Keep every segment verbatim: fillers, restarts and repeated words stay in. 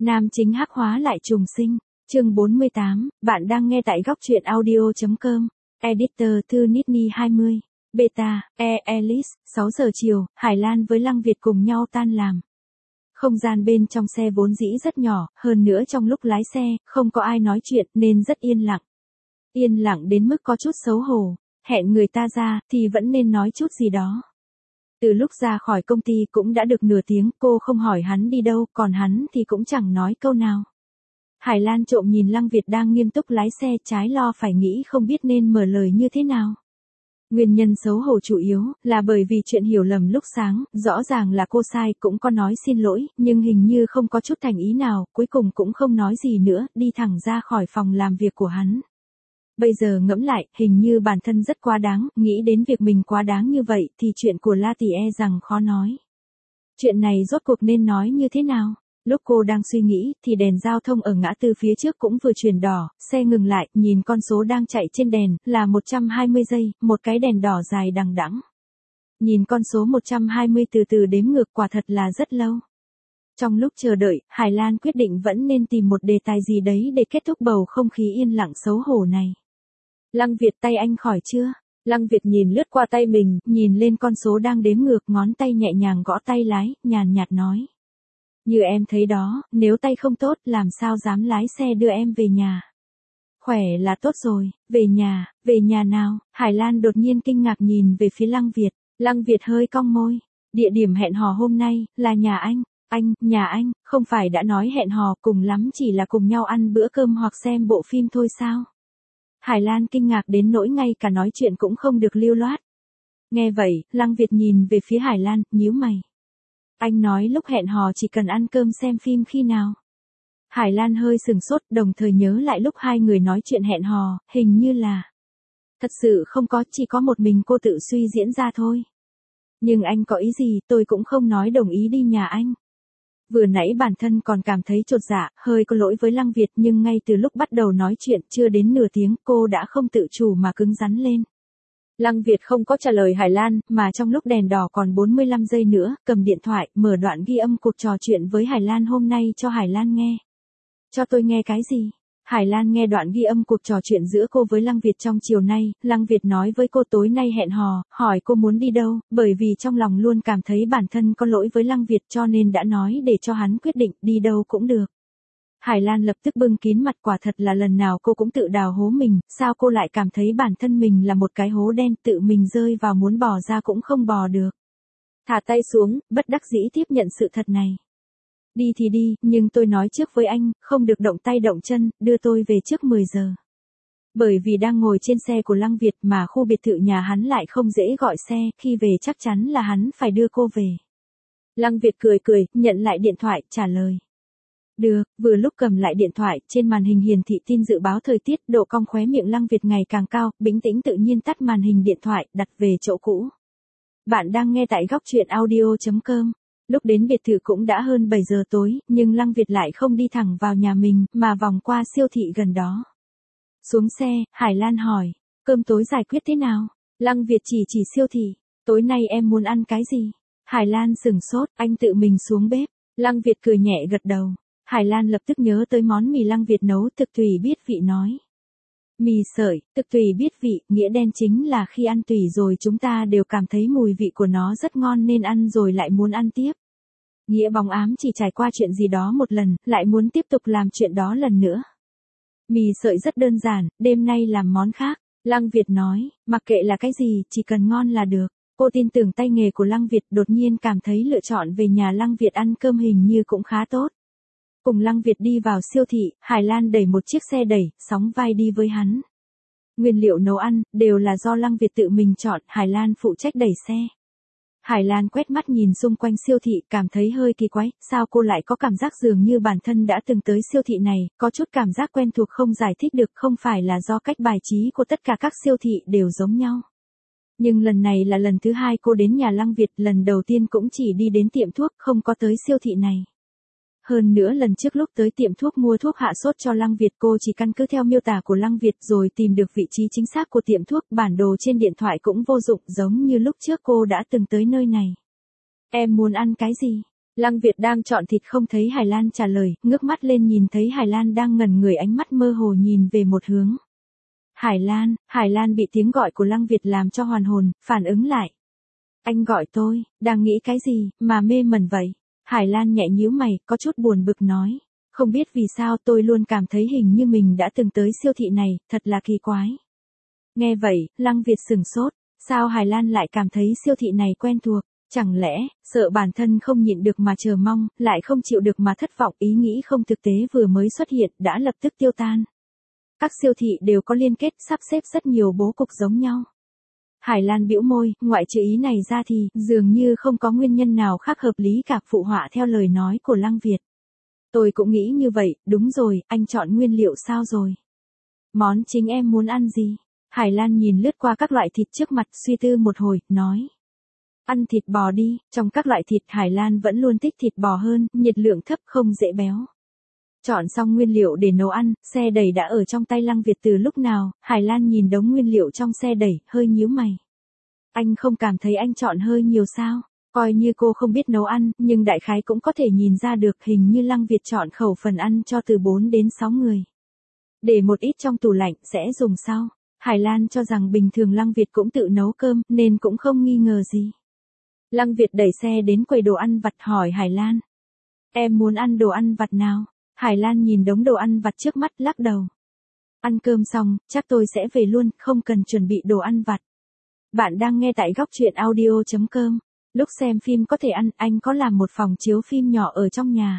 Nam chính hắc hóa lại trùng sinh. Chương bốn mươi tám, bạn đang nghe tại góc truyện audio chấm com. Editor Thư Nitni hai mươi. Beta, E. Ellis, sáu giờ chiều, Hải Lan với Lăng Việt cùng nhau tan làm. Không gian bên trong xe vốn dĩ rất nhỏ, hơn nữa trong lúc lái xe, không có ai nói chuyện nên rất yên lặng. Yên lặng đến mức có chút xấu hổ, hẹn người ta ra thì vẫn nên nói chút gì đó. Từ lúc ra khỏi công ty cũng đã được nửa tiếng, cô không hỏi hắn đi đâu, còn hắn thì cũng chẳng nói câu nào. Hải Lan trộm nhìn Lăng Việt đang nghiêm túc lái xe, trái lo phải nghĩ không biết nên mở lời như thế nào. Nguyên nhân xấu hổ chủ yếu là bởi vì chuyện hiểu lầm lúc sáng, rõ ràng là cô sai, cũng có nói xin lỗi, nhưng hình như không có chút thành ý nào, cuối cùng cũng không nói gì nữa, đi thẳng ra khỏi phòng làm việc của hắn. Bây giờ ngẫm lại, hình như bản thân rất quá đáng, nghĩ đến việc mình quá đáng như vậy thì chuyện của La Tỷ e rằng khó nói. Chuyện này rốt cuộc nên nói như thế nào? Lúc cô đang suy nghĩ, thì đèn giao thông ở ngã tư phía trước cũng vừa chuyển đỏ, xe ngừng lại, nhìn con số đang chạy trên đèn, là một trăm hai mươi giây, một cái đèn đỏ dài đằng đẵng. Nhìn con số một trăm hai mươi từ từ đếm ngược quả thật là rất lâu. Trong lúc chờ đợi, Hải Lan quyết định vẫn nên tìm một đề tài gì đấy để kết thúc bầu không khí yên lặng xấu hổ này. Lăng Việt, tay anh khỏi chưa? Lăng Việt nhìn lướt qua tay mình, nhìn lên con số đang đếm ngược, ngón tay nhẹ nhàng gõ tay lái, nhàn nhạt nói. Như em thấy đó, nếu tay không tốt, làm sao dám lái xe đưa em về nhà. Khỏe là tốt rồi, về nhà, về nhà nào? Hải Lan đột nhiên kinh ngạc nhìn về phía Lăng Việt. Lăng Việt hơi cong môi. Địa điểm hẹn hò hôm nay, là nhà anh. Anh, nhà anh, không phải đã nói hẹn hò, cùng lắm chỉ là cùng nhau ăn bữa cơm hoặc xem bộ phim thôi sao? Hải Lan kinh ngạc đến nỗi ngay cả nói chuyện cũng không được lưu loát. Nghe vậy, Lăng Việt nhìn về phía Hải Lan, nhíu mày. Anh nói lúc hẹn hò chỉ cần ăn cơm xem phim khi nào? Hải Lan hơi sừng sốt, đồng thời nhớ lại lúc hai người nói chuyện hẹn hò, hình như là... Thật sự không có, chỉ có một mình cô tự suy diễn ra thôi. Nhưng anh có ý gì, tôi cũng không nói đồng ý đi nhà anh. Vừa nãy bản thân còn cảm thấy chột dạ, hơi có lỗi với Lăng Việt, nhưng ngay từ lúc bắt đầu nói chuyện chưa đến nửa tiếng cô đã không tự chủ mà cứng rắn lên. Lăng Việt không có trả lời Hải Lan, mà trong lúc đèn đỏ còn bốn mươi lăm giây nữa, cầm điện thoại, mở đoạn ghi âm cuộc trò chuyện với Hải Lan hôm nay cho Hải Lan nghe. Cho tôi nghe cái gì? Hải Lan nghe đoạn ghi âm cuộc trò chuyện giữa cô với Lăng Việt trong chiều nay, Lăng Việt nói với cô tối nay hẹn hò, hỏi cô muốn đi đâu, bởi vì trong lòng luôn cảm thấy bản thân có lỗi với Lăng Việt cho nên đã nói để cho hắn quyết định đi đâu cũng được. Hải Lan lập tức bưng kín mặt, quả thật là lần nào cô cũng tự đào hố mình, sao cô lại cảm thấy bản thân mình là một cái hố đen, tự mình rơi vào muốn bò ra cũng không bò được. Thả tay xuống, bất đắc dĩ tiếp nhận sự thật này. Đi thì đi, nhưng tôi nói trước với anh, không được động tay động chân, đưa tôi về trước mười giờ. Bởi vì đang ngồi trên xe của Lăng Việt mà khu biệt thự nhà hắn lại không dễ gọi xe, khi về chắc chắn là hắn phải đưa cô về. Lăng Việt cười cười, nhận lại điện thoại, trả lời. Được, vừa lúc cầm lại điện thoại, trên màn hình hiển thị tin dự báo thời tiết, độ cong khóe miệng Lăng Việt ngày càng cao, bình tĩnh tự nhiên tắt màn hình điện thoại, đặt về chỗ cũ. Bạn đang nghe tại góc truyện audio chấm com. Lúc đến biệt thự cũng đã hơn bảy giờ tối, nhưng Lăng Việt lại không đi thẳng vào nhà mình, mà vòng qua siêu thị gần đó. Xuống xe, Hải Lan hỏi, cơm tối giải quyết thế nào? Lăng Việt chỉ chỉ siêu thị, tối nay em muốn ăn cái gì? Hải Lan sửng sốt, anh tự mình xuống bếp. Lăng Việt cười nhẹ gật đầu. Hải Lan lập tức nhớ tới món mì Lăng Việt nấu, thực tùy biết vị nói. Mì sợi, thực tùy biết vị, nghĩa đen chính là khi ăn tùy rồi chúng ta đều cảm thấy mùi vị của nó rất ngon nên ăn rồi lại muốn ăn tiếp. Nghĩa bóng ám chỉ trải qua chuyện gì đó một lần, lại muốn tiếp tục làm chuyện đó lần nữa. Mì sợi rất đơn giản, đêm nay làm món khác. Lăng Việt nói, mặc kệ là cái gì, chỉ cần ngon là được. Cô tin tưởng tay nghề của Lăng Việt, đột nhiên cảm thấy lựa chọn về nhà Lăng Việt ăn cơm hình như cũng khá tốt. Cùng Lăng Việt đi vào siêu thị, Hải Lan đẩy một chiếc xe đẩy, sóng vai đi với hắn. Nguyên liệu nấu ăn, đều là do Lăng Việt tự mình chọn, Hải Lan phụ trách đẩy xe. Hải Lan quét mắt nhìn xung quanh siêu thị, cảm thấy hơi kỳ quái, sao cô lại có cảm giác dường như bản thân đã từng tới siêu thị này, có chút cảm giác quen thuộc không giải thích được, không phải là do cách bài trí của tất cả các siêu thị đều giống nhau. Nhưng lần này là lần thứ hai cô đến nhà Lăng Việt, lần đầu tiên cũng chỉ đi đến tiệm thuốc, không có tới siêu thị này. Hơn nữa lần trước lúc tới tiệm thuốc mua thuốc hạ sốt cho Lăng Việt cô chỉ căn cứ theo miêu tả của Lăng Việt rồi tìm được vị trí chính xác của tiệm thuốc, bản đồ trên điện thoại cũng vô dụng giống như lúc trước cô đã từng tới nơi này. Em muốn ăn cái gì? Lăng Việt đang chọn thịt không thấy Hải Lan trả lời, ngước mắt lên nhìn thấy Hải Lan đang ngẩn người, ánh mắt mơ hồ nhìn về một hướng. Hải Lan, Hải Lan bị tiếng gọi của Lăng Việt làm cho hoàn hồn, phản ứng lại. Anh gọi tôi, đang nghĩ cái gì, mà mê mẩn vậy? Hải Lan nhẹ nhíu mày, có chút buồn bực nói. Không biết vì sao tôi luôn cảm thấy hình như mình đã từng tới siêu thị này, thật là kỳ quái. Nghe vậy, Lăng Việt sửng sốt, sao Hải Lan lại cảm thấy siêu thị này quen thuộc? Chẳng lẽ, sợ bản thân không nhịn được mà chờ mong, lại không chịu được mà thất vọng, ý nghĩ không thực tế vừa mới xuất hiện đã lập tức tiêu tan. Các siêu thị đều có liên kết sắp xếp rất nhiều bố cục giống nhau. Hải Lan bĩu môi, ngoại trừ ý này ra thì dường như không có nguyên nhân nào khác hợp lý cả, phụ họa theo lời nói của Lăng Việt. Tôi cũng nghĩ như vậy, đúng rồi, anh chọn nguyên liệu sao rồi? Món chính em muốn ăn gì? Hải Lan nhìn lướt qua các loại thịt trước mặt, suy tư một hồi, nói. Ăn thịt bò đi, trong các loại thịt Hải Lan vẫn luôn thích thịt bò hơn, nhiệt lượng thấp không dễ béo. Chọn xong nguyên liệu để nấu ăn, xe đẩy đã ở trong tay Lăng Việt từ lúc nào, Hải Lan nhìn đống nguyên liệu trong xe đẩy, hơi nhíu mày. Anh không cảm thấy anh chọn hơi nhiều sao? Coi như cô không biết nấu ăn, nhưng đại khái cũng có thể nhìn ra được, hình như Lăng Việt chọn khẩu phần ăn cho từ bốn đến sáu người. Để một ít trong tủ lạnh, sẽ dùng sau. Hải Lan cho rằng bình thường Lăng Việt cũng tự nấu cơm, nên cũng không nghi ngờ gì. Lăng Việt đẩy xe đến quầy đồ ăn vặt hỏi Hải Lan. Em muốn ăn đồ ăn vặt nào? Hải Lan nhìn đống đồ ăn vặt trước mắt, lắc đầu. Ăn cơm xong, chắc tôi sẽ về luôn, không cần chuẩn bị đồ ăn vặt. Bạn đang nghe tại góc truyện audio chấm com. Lúc xem phim có thể ăn, anh có làm một phòng chiếu phim nhỏ ở trong nhà.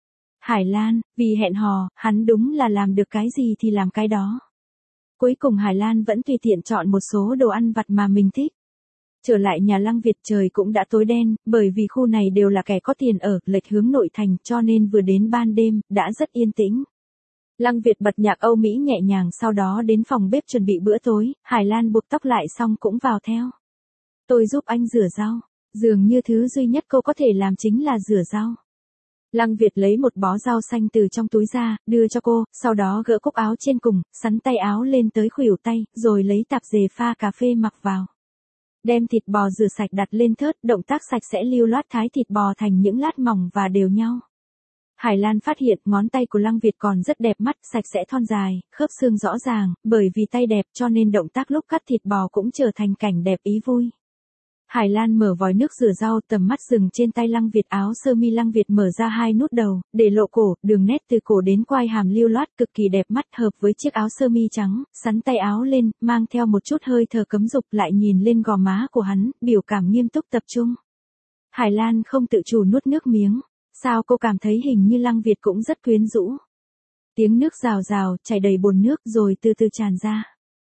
Hải Lan, vì hẹn hò, hắn đúng là làm được cái gì thì làm cái đó. Cuối cùng Hải Lan vẫn tùy tiện chọn một số đồ ăn vặt mà mình thích. Trở lại nhà Lăng Việt trời cũng đã tối đen, bởi vì khu này đều là kẻ có tiền ở, lệch hướng nội thành, cho nên vừa đến ban đêm, đã rất yên tĩnh. Lăng Việt bật nhạc Âu Mỹ nhẹ nhàng, sau đó đến phòng bếp chuẩn bị bữa tối, Hải Lan buộc tóc lại xong cũng vào theo. Tôi giúp anh rửa rau, dường như thứ duy nhất cô có thể làm chính là rửa rau. Lăng Việt lấy một bó rau xanh từ trong túi ra, đưa cho cô, sau đó gỡ cúc áo trên cùng, sắn tay áo lên tới khuỷu tay, rồi lấy tạp dề pha cà phê mặc vào. Đem thịt bò rửa sạch đặt lên thớt, động tác sạch sẽ lưu loát thái thịt bò thành những lát mỏng và đều nhau. Hải Lan phát hiện ngón tay của Lăng Việt còn rất đẹp mắt, sạch sẽ thon dài, khớp xương rõ ràng, bởi vì tay đẹp cho nên động tác lúc cắt thịt bò cũng trở thành cảnh đẹp ý vui. Hải Lan mở vòi nước rửa rau, tầm mắt dừng trên tay Lăng Việt, áo sơ mi Lăng Việt mở ra hai nút đầu, để lộ cổ, đường nét từ cổ đến quai hàm lưu loát cực kỳ đẹp mắt, hợp với chiếc áo sơ mi trắng, sắn tay áo lên, mang theo một chút hơi thở cấm dục, lại nhìn lên gò má của hắn, biểu cảm nghiêm túc tập trung. Hải Lan không tự chủ nuốt nước miếng, sao cô cảm thấy hình như Lăng Việt cũng rất quyến rũ. Tiếng nước rào rào, chảy đầy bồn nước rồi từ từ tràn ra.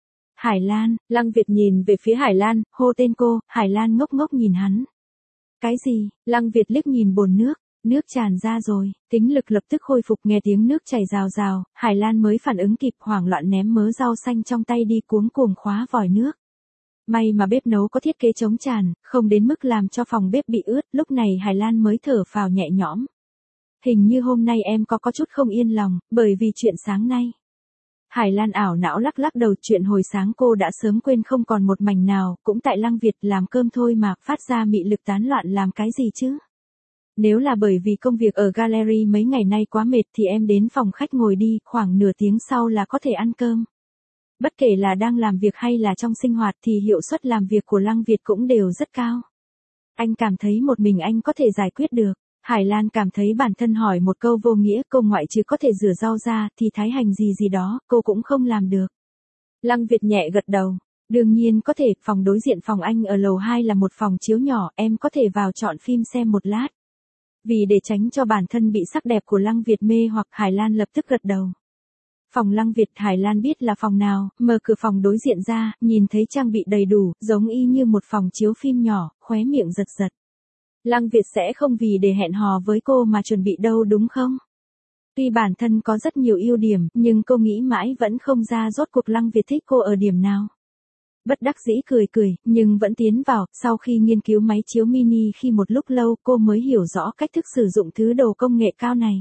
Hải Lan, Lăng Việt nhìn về phía Hải Lan, hô tên cô, Hải Lan ngốc ngốc nhìn hắn. Cái gì? Lăng Việt liếc nhìn bồn nước, nước tràn ra rồi, tính lực lập tức khôi phục, nghe tiếng nước chảy rào rào, Hải Lan mới phản ứng kịp, hoảng loạn ném mớ rau xanh trong tay đi, cuống cuồng khóa vòi nước. May mà bếp nấu có thiết kế chống tràn, không đến mức làm cho phòng bếp bị ướt, lúc này Hải Lan mới thở phào nhẹ nhõm. Hình như hôm nay em có có chút không yên lòng, bởi vì chuyện sáng nay. Hải Lan ảo não lắc lắc đầu, chuyện hồi sáng cô đã sớm quên không còn một mảnh nào, cũng tại Lăng Việt làm cơm thôi mà, phát ra mị lực tán loạn làm cái gì chứ? Nếu là bởi vì công việc ở gallery mấy ngày nay quá mệt thì em đến phòng khách ngồi đi, khoảng nửa tiếng sau là có thể ăn cơm. Bất kể là đang làm việc hay là trong sinh hoạt thì hiệu suất làm việc của Lăng Việt cũng đều rất cao. Anh cảm thấy một mình anh có thể giải quyết được. Hải Lan cảm thấy bản thân hỏi một câu vô nghĩa, cô ngoại trừ có thể rửa rau ra thì thái hành gì gì đó, cô cũng không làm được. Lăng Việt nhẹ gật đầu. Đương nhiên có thể, phòng đối diện phòng anh ở lầu hai là một phòng chiếu nhỏ, em có thể vào chọn phim xem một lát. Vì để tránh cho bản thân bị sắc đẹp của Lăng Việt mê hoặc, Hải Lan lập tức gật đầu. Phòng Lăng Việt, Hải Lan biết là phòng nào, mở cửa phòng đối diện ra, nhìn thấy trang bị đầy đủ, giống y như một phòng chiếu phim nhỏ, khóe miệng giật giật. Lăng Việt sẽ không vì để hẹn hò với cô mà chuẩn bị đâu đúng không? Tuy bản thân có rất nhiều ưu điểm, nhưng cô nghĩ mãi vẫn không ra rốt cuộc Lăng Việt thích cô ở điểm nào. Bất đắc dĩ cười cười, nhưng vẫn tiến vào, sau khi nghiên cứu máy chiếu mini khi một lúc lâu cô mới hiểu rõ cách thức sử dụng thứ đồ công nghệ cao này.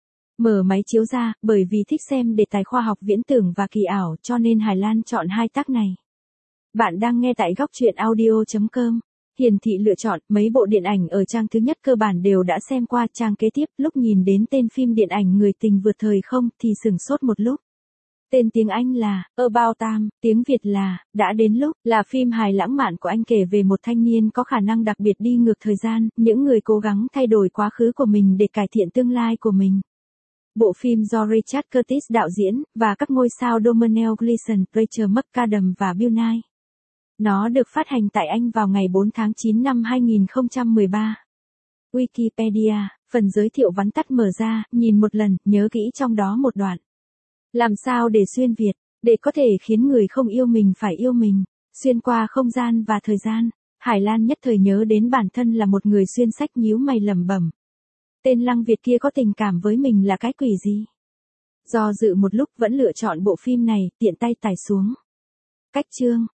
Mở máy chiếu ra, bởi vì thích xem đề tài khoa học viễn tưởng và kỳ ảo cho nên Hải Lan chọn hai tác này. Bạn đang nghe tại góc truyện audio chấm com. hiển thị lựa chọn, mấy bộ điện ảnh ở trang thứ nhất cơ bản đều đã xem qua, trang kế tiếp, lúc nhìn đến tên phim điện ảnh Người tình vượt thời không thì sửng sốt một lúc. Tên tiếng Anh là About Time, tiếng Việt là Đã đến lúc, là phim hài lãng mạn của anh kể về một thanh niên có khả năng đặc biệt đi ngược thời gian, những người cố gắng thay đổi quá khứ của mình để cải thiện tương lai của mình. Bộ phim do Richard Curtis đạo diễn, và các ngôi sao Domhnall Gleeson, Rachel McAdams và Bill Nighy. Nó được phát hành tại Anh vào ngày bốn tháng chín năm hai nghìn không trăm mười ba. Wikipedia, phần giới thiệu vắn tắt mở ra, nhìn một lần, nhớ kỹ trong đó một đoạn. Làm sao để xuyên Việt, để có thể khiến người không yêu mình phải yêu mình, xuyên qua không gian và thời gian. Hải Lan nhất thời nhớ đến bản thân là một người xuyên sách nhíu mày lẩm bẩm. Tên Lăng Việt kia có tình cảm với mình là cái quỷ gì? Do dự một lúc vẫn lựa chọn bộ phim này, tiện tay tải xuống. Cách chương.